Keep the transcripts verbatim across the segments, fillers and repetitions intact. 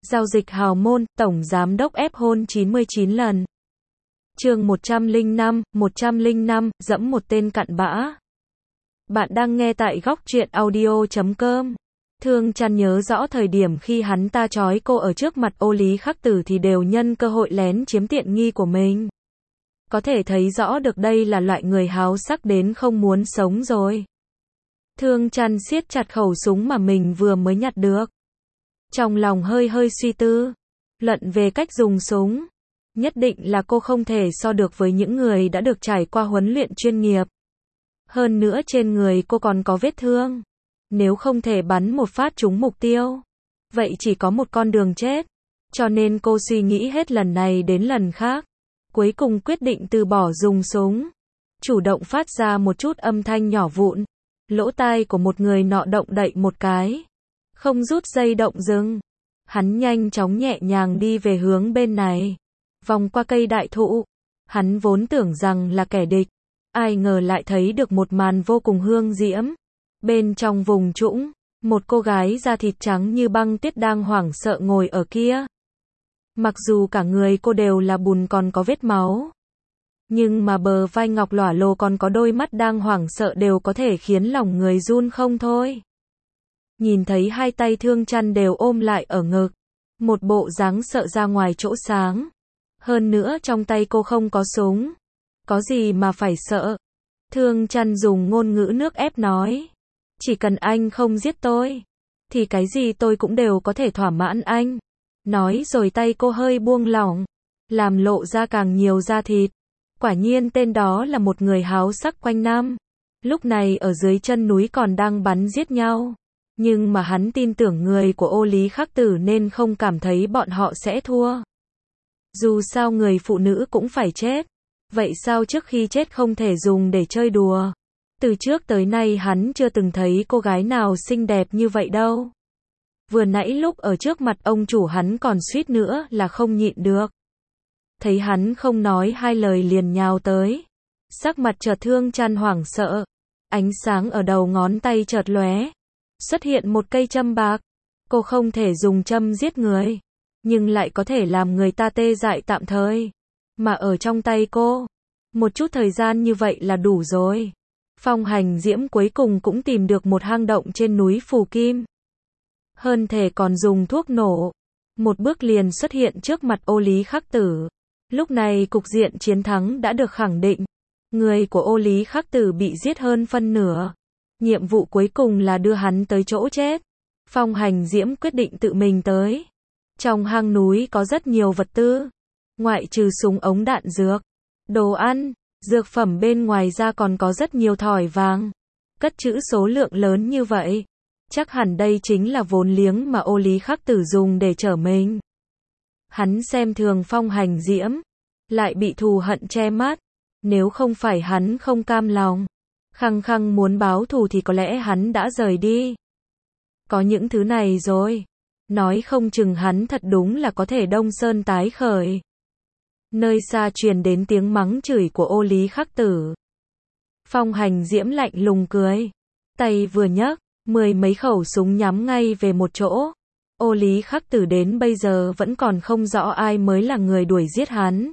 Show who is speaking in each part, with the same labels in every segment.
Speaker 1: Giao dịch hào môn, tổng giám đốc ép hôn chín mươi chín lần. Chương một trăm lẻ năm, một trăm lẻ năm, dẫm một tên cặn bã. Bạn đang nghe tại góc truyện audio chấm com. Thương Chăn nhớ rõ thời điểm khi hắn ta trói cô ở trước mặt Ô Lý Khắc Tử thì đều nhân cơ hội lén chiếm tiện nghi của mình. Có thể thấy rõ được đây là loại người háo sắc đến không muốn sống rồi. Thương Chăn siết chặt khẩu súng mà mình vừa mới nhặt được. Trong lòng hơi hơi suy tư, luận về cách dùng súng. Nhất định là cô không thể so được với những người đã được trải qua huấn luyện chuyên nghiệp. Hơn nữa trên người cô còn có vết thương. Nếu không thể bắn một phát trúng mục tiêu, vậy chỉ có một con đường chết. Cho nên cô suy nghĩ hết lần này đến lần khác. Cuối cùng quyết định từ bỏ dùng súng. Chủ động phát ra một chút âm thanh nhỏ vụn. Lỗ tai của một người nọ động đậy một cái. Không rút dây động dừng. Hắn nhanh chóng nhẹ nhàng đi về hướng bên này. Vòng qua cây đại thụ. Hắn vốn tưởng rằng là kẻ địch. Ai ngờ lại thấy được một màn vô cùng hương diễm. Bên trong vùng trũng, một cô gái da thịt trắng như băng tuyết đang hoảng sợ ngồi ở kia. Mặc dù cả người cô đều là bùn còn có vết máu. Nhưng mà bờ vai ngọc lỏa lồ còn có đôi mắt đang hoảng sợ đều có thể khiến lòng người run không thôi. Nhìn thấy hai tay Thương Chăn đều ôm lại ở ngực. Một bộ dáng sợ ra ngoài chỗ sáng. Hơn nữa trong tay cô không có súng. Có gì mà phải sợ. Thương Chăn dùng ngôn ngữ nước ép nói. Chỉ cần anh không giết tôi, thì cái gì tôi cũng đều có thể thỏa mãn anh. Nói rồi tay cô hơi buông lỏng, làm lộ ra càng nhiều da thịt. Quả nhiên tên đó là một người háo sắc quanh năm. Lúc này ở dưới chân núi còn đang bắn giết nhau. Nhưng mà hắn tin tưởng người của Ô Lý Khắc Tử nên không cảm thấy bọn họ sẽ thua. Dù sao người phụ nữ cũng phải chết. Vậy sao trước khi chết không thể dùng để chơi đùa? Từ trước tới nay hắn chưa từng thấy cô gái nào xinh đẹp như vậy đâu. Vừa nãy lúc ở trước mặt ông chủ hắn còn suýt nữa là không nhịn được. Thấy hắn không nói hai lời liền nhào tới. Sắc mặt chợt Thương Chăn hoảng sợ. Ánh sáng ở đầu ngón tay chợt lóe. Xuất hiện một cây châm bạc. Cô không thể dùng châm giết người. Nhưng lại có thể làm người ta tê dại tạm thời. Mà ở trong tay cô, một chút thời gian như vậy là đủ rồi. Phong Hành Diễm cuối cùng cũng tìm được một hang động trên núi Phù Kim. Hơn thể còn dùng thuốc nổ. Một bước liền xuất hiện trước mặt Ô Lý Khắc Tử. Lúc này cục diện chiến thắng đã được khẳng định. Người của Ô Lý Khắc Tử bị giết hơn phân nửa. Nhiệm vụ cuối cùng là đưa hắn tới chỗ chết. Phong Hành Diễm quyết định tự mình tới. Trong hang núi có rất nhiều vật tư. Ngoại trừ súng ống đạn dược, đồ ăn, dược phẩm bên ngoài ra còn có rất nhiều thỏi vàng. Cất trữ số lượng lớn như vậy. Chắc hẳn đây chính là vốn liếng mà Ô Lý Khắc Tử dùng để chở mình. Hắn xem thường Phong Hành Diễm. Lại bị thù hận che mắt. Nếu không phải hắn không cam lòng. Khăng khăng muốn báo thù thì có lẽ hắn đã rời đi. Có những thứ này rồi. Nói không chừng hắn thật đúng là có thể Đông Sơn tái khởi. Nơi xa truyền đến tiếng mắng chửi của Ô Lý Khắc Tử. Phong Hành Diễm lạnh lùng cười. Tay vừa nhấc, mười mấy khẩu súng nhắm ngay về một chỗ. Ô Lý Khắc Tử đến bây giờ vẫn còn không rõ ai mới là người đuổi giết hắn.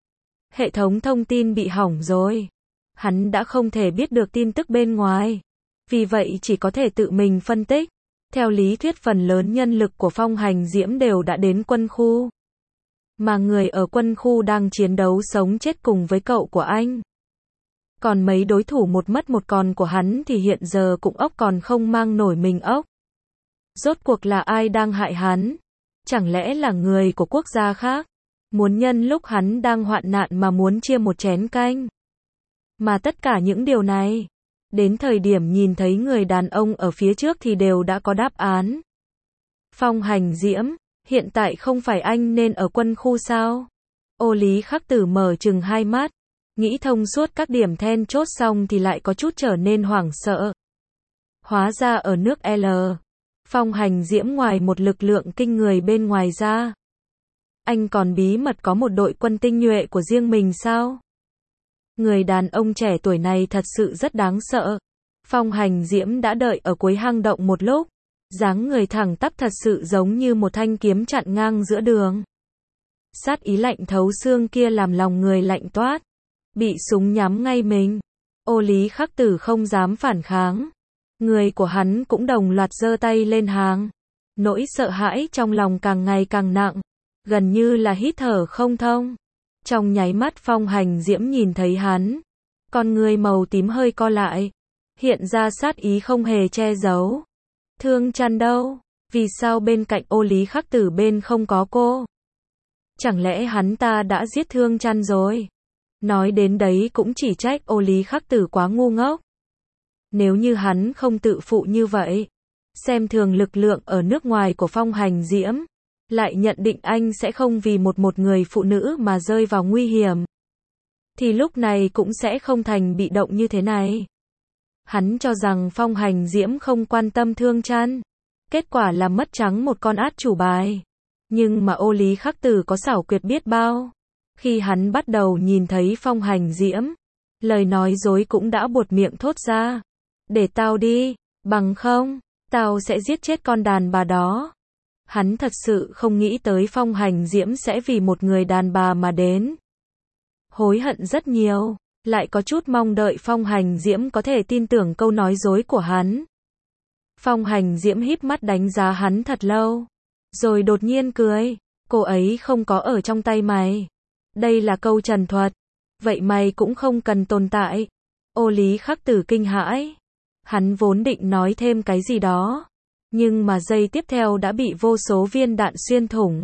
Speaker 1: Hệ thống thông tin bị hỏng rồi. Hắn đã không thể biết được tin tức bên ngoài. Vì vậy chỉ có thể tự mình phân tích. Theo lý thuyết phần lớn nhân lực của Phong Hành Diễm đều đã đến quân khu. Mà người ở quân khu đang chiến đấu sống chết cùng với cậu của anh. Còn mấy đối thủ một mất một còn của hắn thì hiện giờ cũng ốc còn không mang nổi mình ốc. Rốt cuộc là ai đang hại hắn? Chẳng lẽ là người của quốc gia khác? Muốn nhân lúc hắn đang hoạn nạn mà muốn chia một chén canh? Mà tất cả những điều này, đến thời điểm nhìn thấy người đàn ông ở phía trước thì đều đã có đáp án. Phong Hành Diễm, hiện tại không phải anh nên ở quân khu sao? Ô Lý Khắc Tử mở trừng hai mắt, nghĩ thông suốt các điểm then chốt xong thì lại có chút trở nên hoảng sợ. Hóa ra ở nước L, Phong Hành Diễm ngoài một lực lượng kinh người bên ngoài ra, anh còn bí mật có một đội quân tinh nhuệ của riêng mình sao? Người đàn ông trẻ tuổi này thật sự rất đáng sợ. Phong Hành Diễm đã đợi ở cuối hang động một lúc, Dáng người thẳng tắp thật sự giống như một thanh kiếm chặn ngang giữa đường. Sát ý lạnh thấu xương kia làm lòng người lạnh toát. Bị súng nhắm ngay mình. Ô Lý Khắc Tử không dám phản kháng. Người của hắn cũng đồng loạt giơ tay lên hàng. Nỗi sợ hãi trong lòng càng ngày càng nặng. Gần như là hít thở không thông. Trong nháy mắt Phong Hành Diễm nhìn thấy hắn. Con người màu tím hơi co lại. Hiện ra sát ý không hề che giấu. Thương Chăn đâu? Vì sao bên cạnh Ô Lý Khắc Tử bên không có cô? Chẳng lẽ hắn ta đã giết Thương Chăn rồi? Nói đến đấy cũng chỉ trách Ô Lý Khắc Tử quá ngu ngốc. Nếu như hắn không tự phụ như vậy, xem thường lực lượng ở nước ngoài của Phong Hành Diễm, lại nhận định anh sẽ không vì một một người phụ nữ mà rơi vào nguy hiểm, thì lúc này cũng sẽ không thành bị động như thế này. Hắn cho rằng Phong Hành Diễm không quan tâm Thương Chăn, kết quả là mất trắng một con át chủ bài. Nhưng mà Ô Lý Khắc Tử có xảo quyệt biết bao. Khi hắn bắt đầu nhìn thấy Phong Hành Diễm, lời nói dối cũng đã buột miệng thốt ra. Để tao đi, bằng không, tao sẽ giết chết con đàn bà đó. Hắn thật sự không nghĩ tới Phong Hành Diễm sẽ vì một người đàn bà mà đến. Hối hận rất nhiều, lại có chút mong đợi Phong Hành Diễm có thể tin tưởng câu nói dối của hắn. Phong Hành Diễm híp mắt đánh giá hắn thật lâu, rồi đột nhiên cười. Cô ấy không có ở trong tay mày. Đây là câu trần thuật. Vậy mày cũng không cần tồn tại. Ô Lý Khắc Tử kinh hãi. Hắn vốn định nói thêm cái gì đó, nhưng mà giây tiếp theo đã bị vô số viên đạn xuyên thủng.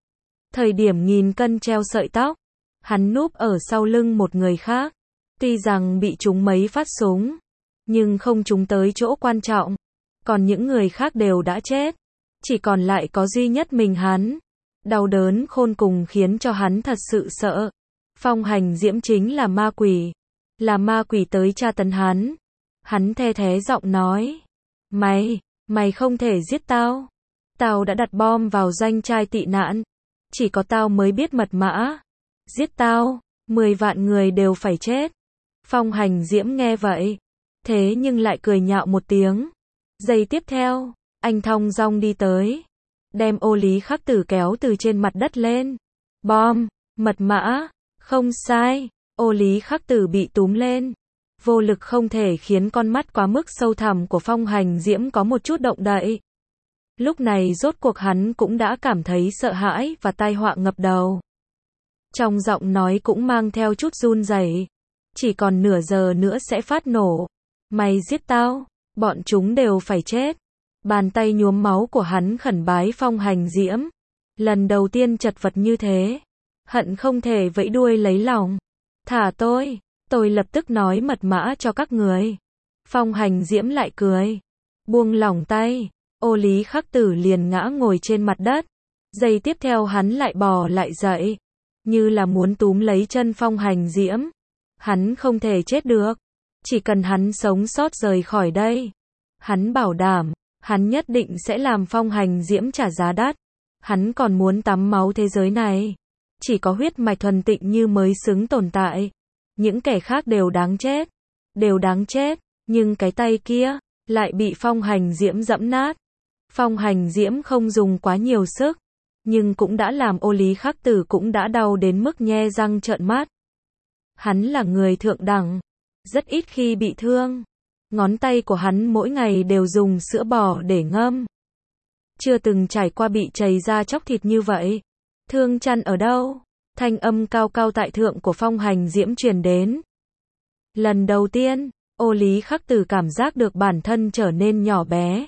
Speaker 1: Thời điểm nghìn cân treo sợi tóc, hắn núp ở sau lưng một người khác. Tuy rằng bị trúng mấy phát súng, nhưng không trúng tới chỗ quan trọng. Còn những người khác đều đã chết. Chỉ còn lại có duy nhất mình hắn. Đau đớn khôn cùng khiến cho hắn thật sự sợ. Phong Hành Diễm chính là ma quỷ. Là ma quỷ tới tra tấn hắn. Hắn the thé giọng nói. Mày, mày không thể giết tao. Tao đã đặt bom vào doanh trai tị nạn. Chỉ có tao mới biết mật mã. Giết tao, mười vạn người đều phải chết. Phong Hành Diễm nghe vậy. Thế nhưng lại cười nhạo một tiếng. Giây tiếp theo, anh thong dong đi tới. Đem Ô Lý Khắc Tử kéo từ trên mặt đất lên. Bom, mật mã, không sai. Ô Lý Khắc Tử bị túm lên. Vô lực không thể khiến con mắt quá mức sâu thẳm của Phong Hành Diễm có một chút động đậy. Lúc này rốt cuộc hắn cũng đã cảm thấy sợ hãi và tai họa ngập đầu. Trong giọng nói cũng mang theo chút run rẩy. Chỉ còn nửa giờ nữa sẽ phát nổ. Mày giết tao, bọn chúng đều phải chết. Bàn tay nhuốm máu của hắn khẩn bái Phong Hành Diễm. Lần đầu tiên chật vật như thế. Hận không thể vẫy đuôi lấy lòng. Thả tôi, tôi lập tức nói mật mã cho các người. Phong Hành Diễm lại cười. Buông lỏng tay. Ô Lý Khắc Tử liền ngã ngồi trên mặt đất. Giây tiếp theo hắn lại bò lại dậy. Như là muốn túm lấy chân Phong Hành Diễm. Hắn không thể chết được. Chỉ cần hắn sống sót rời khỏi đây. Hắn bảo đảm. Hắn nhất định sẽ làm Phong Hành Diễm trả giá đắt. Hắn còn muốn tắm máu thế giới này. Chỉ có huyết mạch thuần tịnh như mới xứng tồn tại. Những kẻ khác đều đáng chết. Đều đáng chết. Nhưng cái tay kia lại bị Phong Hành Diễm giẫm nát. Phong Hành Diễm không dùng quá nhiều sức. Nhưng cũng đã làm Ô Lý Khắc Tử cũng đã đau đến mức nhe răng trợn mắt. Hắn là người thượng đẳng. Rất ít khi bị thương. Ngón tay của hắn mỗi ngày đều dùng sữa bò để ngâm. Chưa từng trải qua bị chày ra chóc thịt như vậy. Thương Chăn ở đâu? Thanh âm cao cao tại thượng của Phong Hành Diễm truyền đến. Lần đầu tiên, Ô Lý Khắc Tử cảm giác được bản thân trở nên nhỏ bé.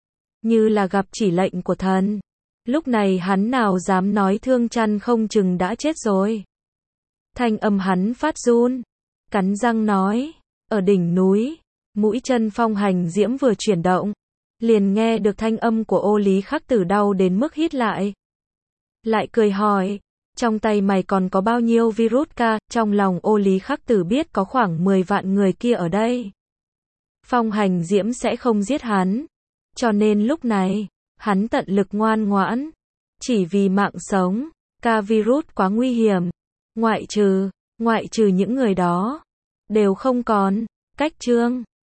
Speaker 1: Như là gặp chỉ lệnh của thần. Lúc này hắn nào dám nói Thương Chăn không chừng đã chết rồi. Thanh âm hắn phát run. Cắn răng nói. Ở đỉnh núi. Mũi chân Phong Hành Diễm vừa chuyển động. Liền nghe được thanh âm của Ô Lý Khắc Tử đau đến mức hít lại. Lại cười hỏi. Trong tay mày còn có bao nhiêu virus ca? Trong lòng Ô Lý Khắc Tử biết có khoảng mười vạn người kia ở đây. Phong Hành Diễm sẽ không giết hắn. Cho nên lúc này, hắn tận lực ngoan ngoãn. Chỉ vì mạng sống. Ca virus quá nguy hiểm. Ngoại trừ, ngoại trừ những người đó. Đều không còn. Cách chương.